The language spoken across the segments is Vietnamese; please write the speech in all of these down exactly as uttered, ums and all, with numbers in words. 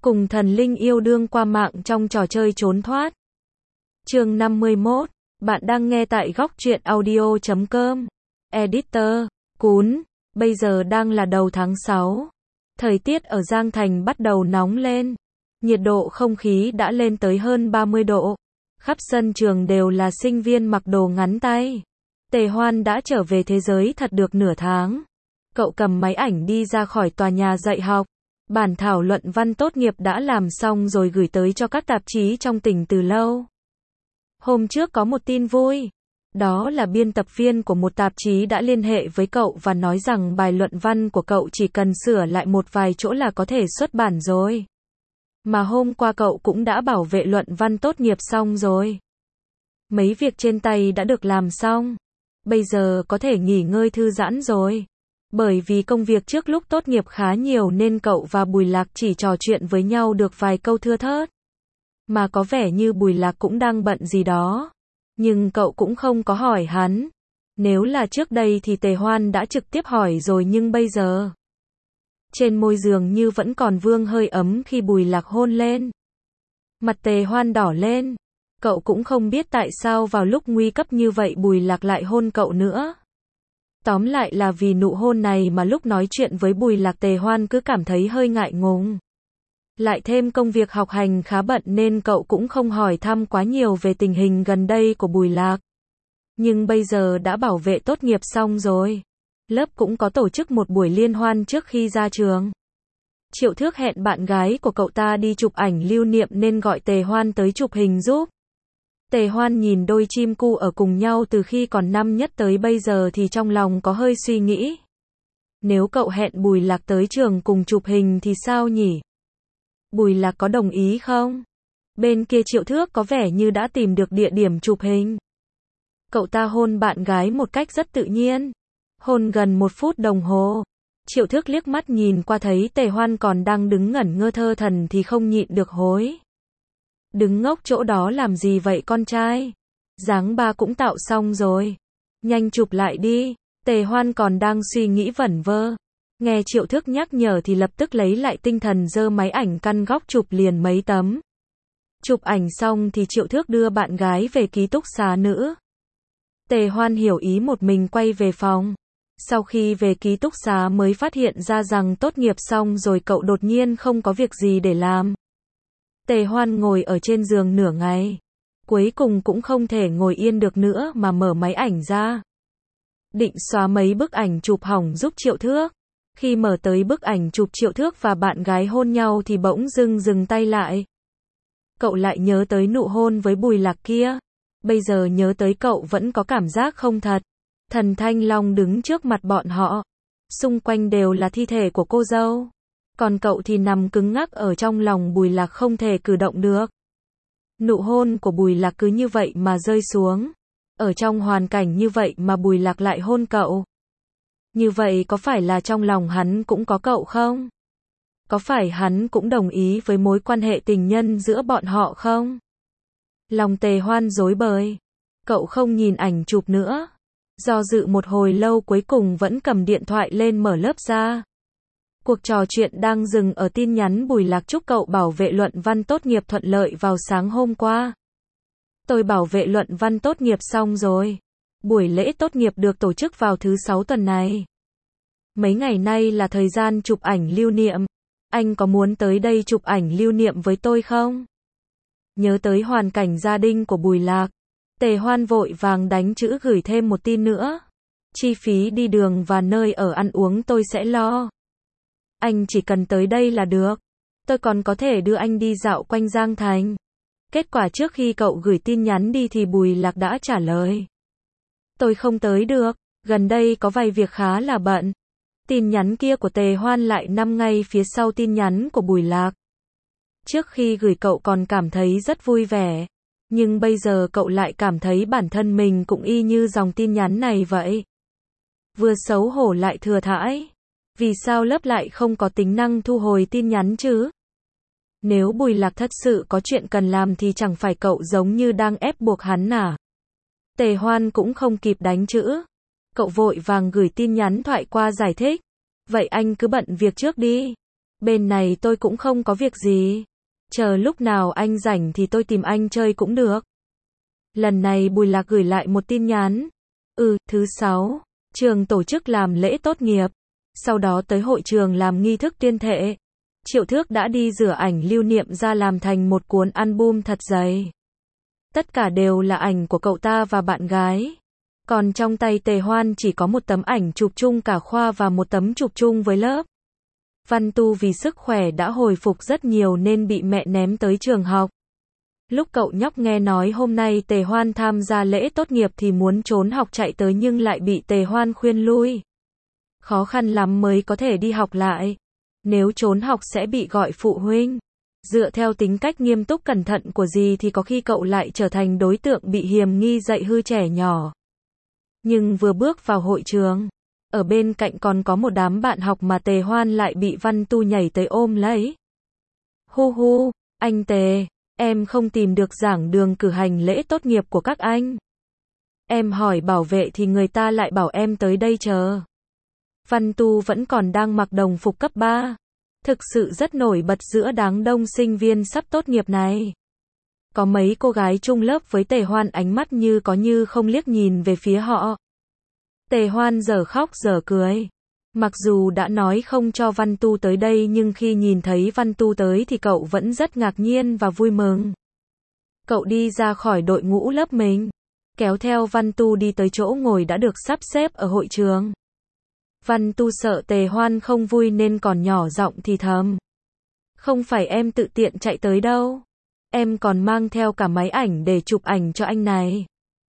Cùng thần linh yêu đương qua mạng trong trò chơi trốn thoát. Chương năm mươi mốt. Bạn đang nghe tại góc truyện audio chấm com. Editor, Cún. Bây giờ đang là đầu tháng sáu. Thời tiết ở Giang Thành bắt đầu nóng lên. Nhiệt độ không khí đã lên tới hơn ba mươi độ. Khắp sân trường đều là sinh viên mặc đồ ngắn tay. Tề Hoan đã trở về thế giới thật được nửa tháng. Cậu cầm máy ảnh đi ra khỏi tòa nhà dạy học. Bản thảo luận văn tốt nghiệp đã làm xong rồi gửi tới cho các tạp chí trong tỉnh từ lâu. Hôm trước có một tin vui. Đó là biên tập viên của một tạp chí đã liên hệ với cậu và nói rằng bài luận văn của cậu chỉ cần sửa lại một vài chỗ là có thể xuất bản rồi. Mà hôm qua cậu cũng đã bảo vệ luận văn tốt nghiệp xong rồi. Mấy việc trên tay đã được làm xong. Bây giờ có thể nghỉ ngơi thư giãn rồi. Bởi vì công việc trước lúc tốt nghiệp khá nhiều nên cậu và Bùi Lạc chỉ trò chuyện với nhau được vài câu thưa thớt. Mà có vẻ như Bùi Lạc cũng đang bận gì đó. Nhưng cậu cũng không có hỏi hắn. Nếu là trước đây thì Tề Hoan đã trực tiếp hỏi rồi, nhưng bây giờ trên môi giường như vẫn còn vương hơi ấm khi Bùi Lạc hôn lên. Mặt Tề Hoan đỏ lên. Cậu cũng không biết tại sao vào lúc nguy cấp như vậy Bùi Lạc lại hôn cậu nữa. Tóm lại là vì nụ hôn này mà lúc nói chuyện với Bùi Lạc Tề Hoan cứ cảm thấy hơi ngại ngùng. Lại thêm công việc học hành khá bận nên cậu cũng không hỏi thăm quá nhiều về tình hình gần đây của Bùi Lạc. Nhưng bây giờ đã bảo vệ tốt nghiệp xong rồi. Lớp cũng có tổ chức một buổi liên hoan trước khi ra trường. Triệu Thước hẹn bạn gái của cậu ta đi chụp ảnh lưu niệm nên gọi Tề Hoan tới chụp hình giúp. Tề Hoan nhìn đôi chim cu ở cùng nhau từ khi còn năm nhất tới bây giờ thì trong lòng có hơi suy nghĩ. Nếu cậu hẹn Bùi Lạc tới trường cùng chụp hình thì sao nhỉ? Bùi Lạc có đồng ý không? Bên kia Triệu Thước có vẻ như đã tìm được địa điểm chụp hình. Cậu ta hôn bạn gái một cách rất tự nhiên. Hôn gần một phút đồng hồ. Triệu Thước liếc mắt nhìn qua thấy Tề Hoan còn đang đứng ngẩn ngơ thơ thần thì không nhịn được hối. Đứng ngốc chỗ đó làm gì vậy con trai? Dáng ba cũng tạo xong rồi. Nhanh chụp lại đi. Tề Hoan còn đang suy nghĩ vẩn vơ. Nghe Triệu Thước nhắc nhở thì lập tức lấy lại tinh thần giơ máy ảnh căn góc chụp liền mấy tấm. Chụp ảnh xong thì Triệu Thước đưa bạn gái về ký túc xá nữ. Tề Hoan hiểu ý một mình quay về phòng. Sau khi về ký túc xá mới phát hiện ra rằng tốt nghiệp xong rồi cậu đột nhiên không có việc gì để làm. Tề Hoan ngồi ở trên giường nửa ngày. Cuối cùng cũng không thể ngồi yên được nữa mà mở máy ảnh ra. Định xóa mấy bức ảnh chụp hỏng giúp Triệu Thước. Khi mở tới bức ảnh chụp Triệu Thước và bạn gái hôn nhau thì bỗng dưng dừng tay lại. Cậu lại nhớ tới nụ hôn với Bùi Lạc kia. Bây giờ nhớ tới cậu vẫn có cảm giác không thật. Thần Thanh Long đứng trước mặt bọn họ. Xung quanh đều là thi thể của cô dâu. Còn cậu thì nằm cứng ngắc ở trong lòng Bùi Lạc không thể cử động được. Nụ hôn của Bùi Lạc cứ như vậy mà rơi xuống. Ở trong hoàn cảnh như vậy mà Bùi Lạc lại hôn cậu. Như vậy có phải là trong lòng hắn cũng có cậu không? Có phải hắn cũng đồng ý với mối quan hệ tình nhân giữa bọn họ không? Lòng Tề Hoan rối bời. Cậu không nhìn ảnh chụp nữa. Do dự một hồi lâu cuối cùng vẫn cầm điện thoại lên mở lớp ra. Cuộc trò chuyện đang dừng ở tin nhắn Bùi Lạc chúc cậu bảo vệ luận văn tốt nghiệp thuận lợi vào sáng hôm qua. Tôi bảo vệ luận văn tốt nghiệp xong rồi. Buổi lễ tốt nghiệp được tổ chức vào thứ sáu tuần này. Mấy ngày nay là thời gian chụp ảnh lưu niệm. Anh có muốn tới đây chụp ảnh lưu niệm với tôi không? Nhớ tới hoàn cảnh gia đình của Bùi Lạc. Tề Hoan vội vàng đánh chữ gửi thêm một tin nữa. Chi phí đi đường và nơi ở ăn uống tôi sẽ lo. Anh chỉ cần tới đây là được. Tôi còn có thể đưa anh đi dạo quanh Giang Thành. Kết quả trước khi cậu gửi tin nhắn đi thì Bùi Lạc đã trả lời. Tôi không tới được. Gần đây có vài việc khá là bận. Tin nhắn kia của Tề Hoan lại nằm ngay phía sau tin nhắn của Bùi Lạc. Trước khi gửi cậu còn cảm thấy rất vui vẻ. Nhưng bây giờ cậu lại cảm thấy bản thân mình cũng y như dòng tin nhắn này vậy. Vừa xấu hổ lại thừa thãi. Vì sao lớp lại không có tính năng thu hồi tin nhắn chứ? Nếu Bùi Lạc thật sự có chuyện cần làm thì chẳng phải cậu giống như đang ép buộc hắn à? Tề Hoan cũng không kịp đánh chữ. Cậu vội vàng gửi tin nhắn thoại qua giải thích. Vậy anh cứ bận việc trước đi. Bên này tôi cũng không có việc gì. Chờ lúc nào anh rảnh thì tôi tìm anh chơi cũng được. Lần này Bùi Lạc gửi lại một tin nhắn. Ừ, thứ sáu, trường tổ chức làm lễ tốt nghiệp. Sau đó tới hội trường làm nghi thức tuyên thệ. Triệu Thước đã đi rửa ảnh lưu niệm ra làm thành một cuốn album thật dày. Tất cả đều là ảnh của cậu ta và bạn gái. Còn trong tay Tề Hoan chỉ có một tấm ảnh chụp chung cả khoa và một tấm chụp chung với lớp. Văn Tu vì sức khỏe đã hồi phục rất nhiều nên bị mẹ ném tới trường học. Lúc cậu nhóc nghe nói hôm nay Tề Hoan tham gia lễ tốt nghiệp thì muốn trốn học chạy tới nhưng lại bị Tề Hoan khuyên lui. Khó khăn lắm mới có thể đi học lại. Nếu trốn học sẽ bị gọi phụ huynh. Dựa theo tính cách nghiêm túc cẩn thận của dì thì có khi cậu lại trở thành đối tượng bị hiềm nghi dạy hư trẻ nhỏ. Nhưng vừa bước vào hội trường, ở bên cạnh còn có một đám bạn học mà Tề Hoan lại bị Văn Tu nhảy tới ôm lấy. Hu hu, anh Tề, em không tìm được giảng đường cử hành lễ tốt nghiệp của các anh. Em hỏi bảo vệ thì người ta lại bảo em tới đây chờ. Văn Tu vẫn còn đang mặc đồng phục cấp ba. Thực sự rất nổi bật giữa đám đông sinh viên sắp tốt nghiệp này. Có mấy cô gái chung lớp với Tề Hoan ánh mắt như có như không liếc nhìn về phía họ. Tề Hoan giờ khóc giờ cười. Mặc dù đã nói không cho Văn Tu tới đây nhưng khi nhìn thấy Văn Tu tới thì cậu vẫn rất ngạc nhiên và vui mừng. Cậu đi ra khỏi đội ngũ lớp mình, kéo theo Văn Tu đi tới chỗ ngồi đã được sắp xếp ở hội trường. Văn Tu sợ Tề Hoan không vui nên còn nhỏ giọng thì thầm. Không phải em tự tiện chạy tới đâu. Em còn mang theo cả máy ảnh để chụp ảnh cho anh này.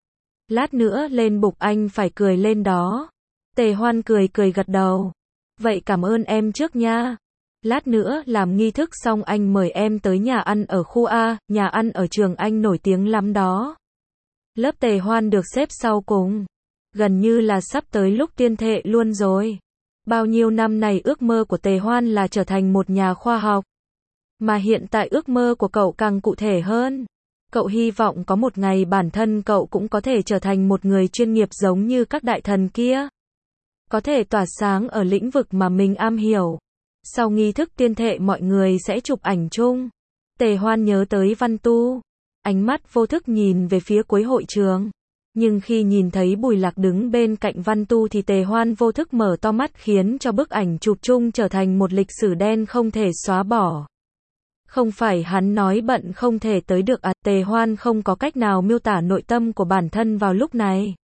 Lát nữa lên bục anh phải cười lên đó. Tề Hoan cười cười gật đầu. Vậy cảm ơn em trước nha. Lát nữa làm nghi thức xong anh mời em tới nhà ăn ở khu A, nhà ăn ở trường anh nổi tiếng lắm đó. Lớp Tề Hoan được xếp sau cùng. Gần như là sắp tới lúc tuyên thệ luôn rồi. Bao nhiêu năm này ước mơ của Tề Hoan là trở thành một nhà khoa học. Mà hiện tại ước mơ của cậu càng cụ thể hơn. Cậu hy vọng có một ngày bản thân cậu cũng có thể trở thành một người chuyên nghiệp giống như các đại thần kia. Có thể tỏa sáng ở lĩnh vực mà mình am hiểu. Sau nghi thức tuyên thệ mọi người sẽ chụp ảnh chung. Tề Hoan nhớ tới Văn Tu. Ánh mắt vô thức nhìn về phía cuối hội trường. Nhưng khi nhìn thấy Bùi Lạc đứng bên cạnh Văn Tu thì Tề Hoan vô thức mở to mắt khiến cho bức ảnh chụp chung trở thành một lịch sử đen không thể xóa bỏ. Không phải hắn nói bận không thể tới được à, Tề Hoan không có cách nào miêu tả nội tâm của bản thân vào lúc này.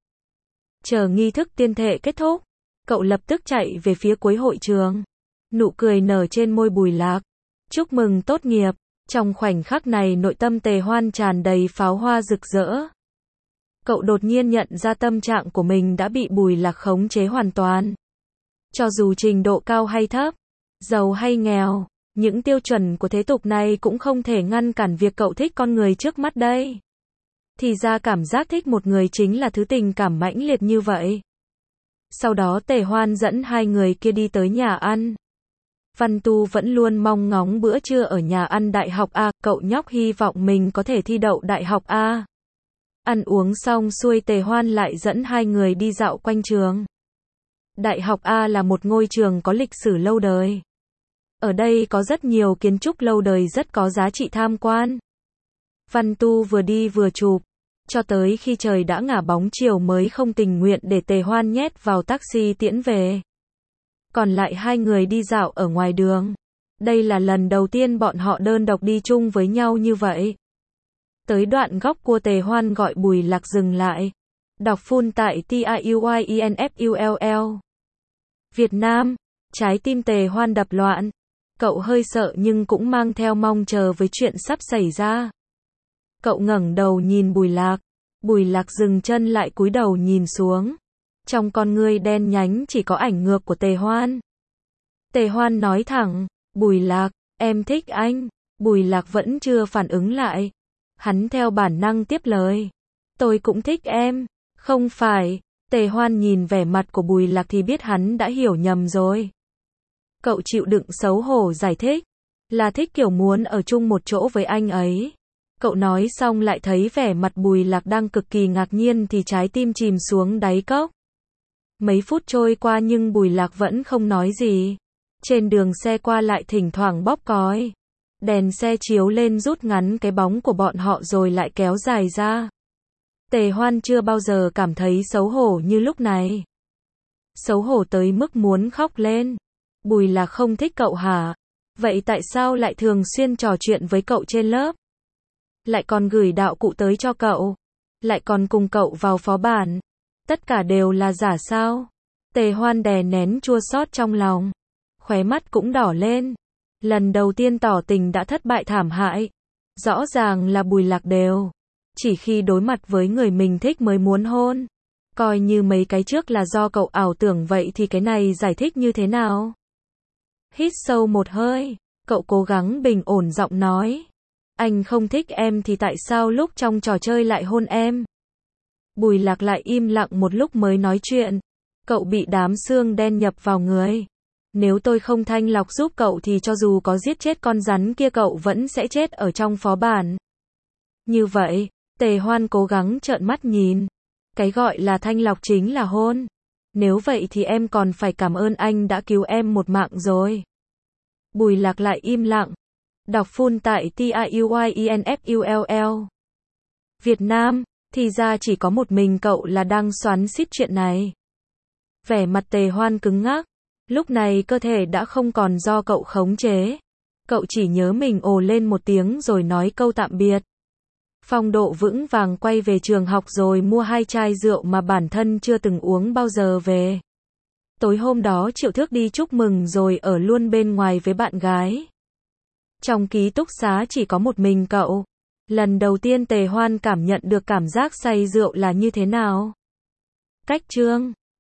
Chờ nghi thức tuyên thệ kết thúc, cậu lập tức chạy về phía cuối hội trường. Nụ cười nở trên môi Bùi Lạc. Chúc mừng tốt nghiệp. Trong khoảnh khắc này nội tâm Tề Hoan tràn đầy pháo hoa rực rỡ. Cậu đột nhiên nhận ra tâm trạng của mình đã bị Bùi Lạc khống chế hoàn toàn. Cho dù trình độ cao hay thấp, giàu hay nghèo, những tiêu chuẩn của thế tục này cũng không thể ngăn cản việc cậu thích con người trước mắt đây. Thì ra cảm giác thích một người chính là thứ tình cảm mãnh liệt như vậy. Sau đó Tề Hoan dẫn hai người kia đi tới nhà ăn. Văn Tu vẫn luôn mong ngóng bữa trưa ở nhà ăn Đại học A, cậu nhóc hy vọng mình có thể thi đậu Đại học A. Ăn uống xong xuôi Tề Hoan lại dẫn hai người đi dạo quanh trường. Đại học A là một ngôi trường có lịch sử lâu đời. Ở đây có rất nhiều kiến trúc lâu đời rất có giá trị tham quan. Văn Tu vừa đi vừa chụp, cho tới khi trời đã ngả bóng chiều mới không tình nguyện để Tề Hoan nhét vào taxi tiễn về. Còn lại hai người đi dạo ở ngoài đường. Đây là lần đầu tiên bọn họ đơn độc đi chung với nhau như vậy. Tới đoạn góc cua Tề Hoan gọi Bùi Lạc dừng lại. Đọc full tại T I U Y E N F U L L. Việt Nam. Trái tim Tề Hoan đập loạn. Cậu hơi sợ nhưng cũng mang theo mong chờ với chuyện sắp xảy ra. Cậu ngẩng đầu nhìn Bùi Lạc. Bùi Lạc dừng chân lại cúi đầu nhìn xuống. Trong con ngươi đen nhánh chỉ có ảnh ngược của Tề Hoan. Tề Hoan nói thẳng, Bùi Lạc, em thích anh. Bùi Lạc vẫn chưa phản ứng lại. Hắn theo bản năng tiếp lời. Tôi cũng thích em. Không phải. Tề Hoan nhìn vẻ mặt của Bùi Lạc thì biết hắn đã hiểu nhầm rồi. Cậu chịu đựng xấu hổ giải thích. Là thích kiểu muốn ở chung một chỗ với anh ấy. Cậu nói xong lại thấy vẻ mặt Bùi Lạc đang cực kỳ ngạc nhiên thì trái tim chìm xuống đáy cốc. Mấy phút trôi qua nhưng Bùi Lạc vẫn không nói gì. Trên đường xe qua lại thỉnh thoảng bóp còi. Đèn xe chiếu lên rút ngắn cái bóng của bọn họ rồi lại kéo dài ra. Tề Hoan chưa bao giờ cảm thấy xấu hổ như lúc này. Xấu hổ tới mức muốn khóc lên. Bùi Lạc không thích cậu hả? Vậy tại sao lại thường xuyên trò chuyện với cậu trên lớp? Lại còn gửi đạo cụ tới cho cậu? Lại còn cùng cậu vào phó bản? Tất cả đều là giả sao? Tề Hoan đè nén chua xót trong lòng. Khóe mắt cũng đỏ lên. Lần đầu tiên tỏ tình đã thất bại thảm hại. Rõ ràng là Bùi Lạc đều. Chỉ khi đối mặt với người mình thích mới muốn hôn. Coi như mấy cái trước là do cậu ảo tưởng vậy thì cái này giải thích như thế nào? Hít sâu một hơi. Cậu cố gắng bình ổn giọng nói. Anh không thích em thì tại sao lúc trong trò chơi lại hôn em? Bùi Lạc lại im lặng một lúc mới nói chuyện. Cậu bị đám xương đen nhập vào người. Nếu tôi không thanh lọc giúp cậu thì cho dù có giết chết con rắn kia cậu vẫn sẽ chết ở trong phó bản. Như vậy, Tề Hoan cố gắng trợn mắt nhìn. Cái gọi là thanh lọc chính là hôn. Nếu vậy thì em còn phải cảm ơn anh đã cứu em một mạng rồi. Bùi Lạc lại im lặng. Đọc full tại T I U Y E N F U L L. Việt Nam, thì ra chỉ có một mình cậu là đang xoắn xít chuyện này. Vẻ mặt Tề Hoan cứng ngắc. Lúc này cơ thể đã không còn do cậu khống chế. Cậu chỉ nhớ mình ồ lên một tiếng rồi nói câu tạm biệt. Phong độ vững vàng quay về trường học rồi mua hai chai rượu mà bản thân chưa từng uống bao giờ về. Tối hôm đó Triệu Thước đi chúc mừng rồi ở luôn bên ngoài với bạn gái. Trong ký túc xá chỉ có một mình cậu. Lần đầu tiên Tề Hoan cảm nhận được cảm giác say rượu là như thế nào. Cách chương